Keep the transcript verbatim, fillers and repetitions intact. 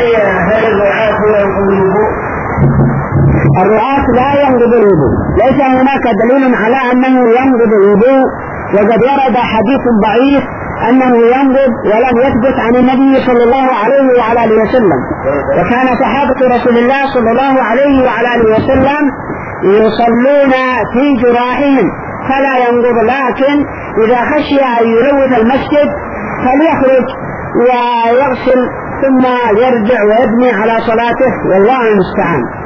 هل الرعاة ينقض الوضوء؟ الرعاة لا ينقض الوضوء، ليس هناك دليل على أنه ينقض الوضوء، وقد ورد حديث ضعيف أنه ينقض ولم يثبت عن النبي صلى الله عليه وعلى آله وسلم. وكان صحابة رسول الله صلى الله عليه وعلى آله وسلم يصلون في جراحهم فلا ينقض، لكن إذا خشي أن يلوث المسجد فليخرج ويغسل ثم يرجع ويبني على صلاته، والله المستعان.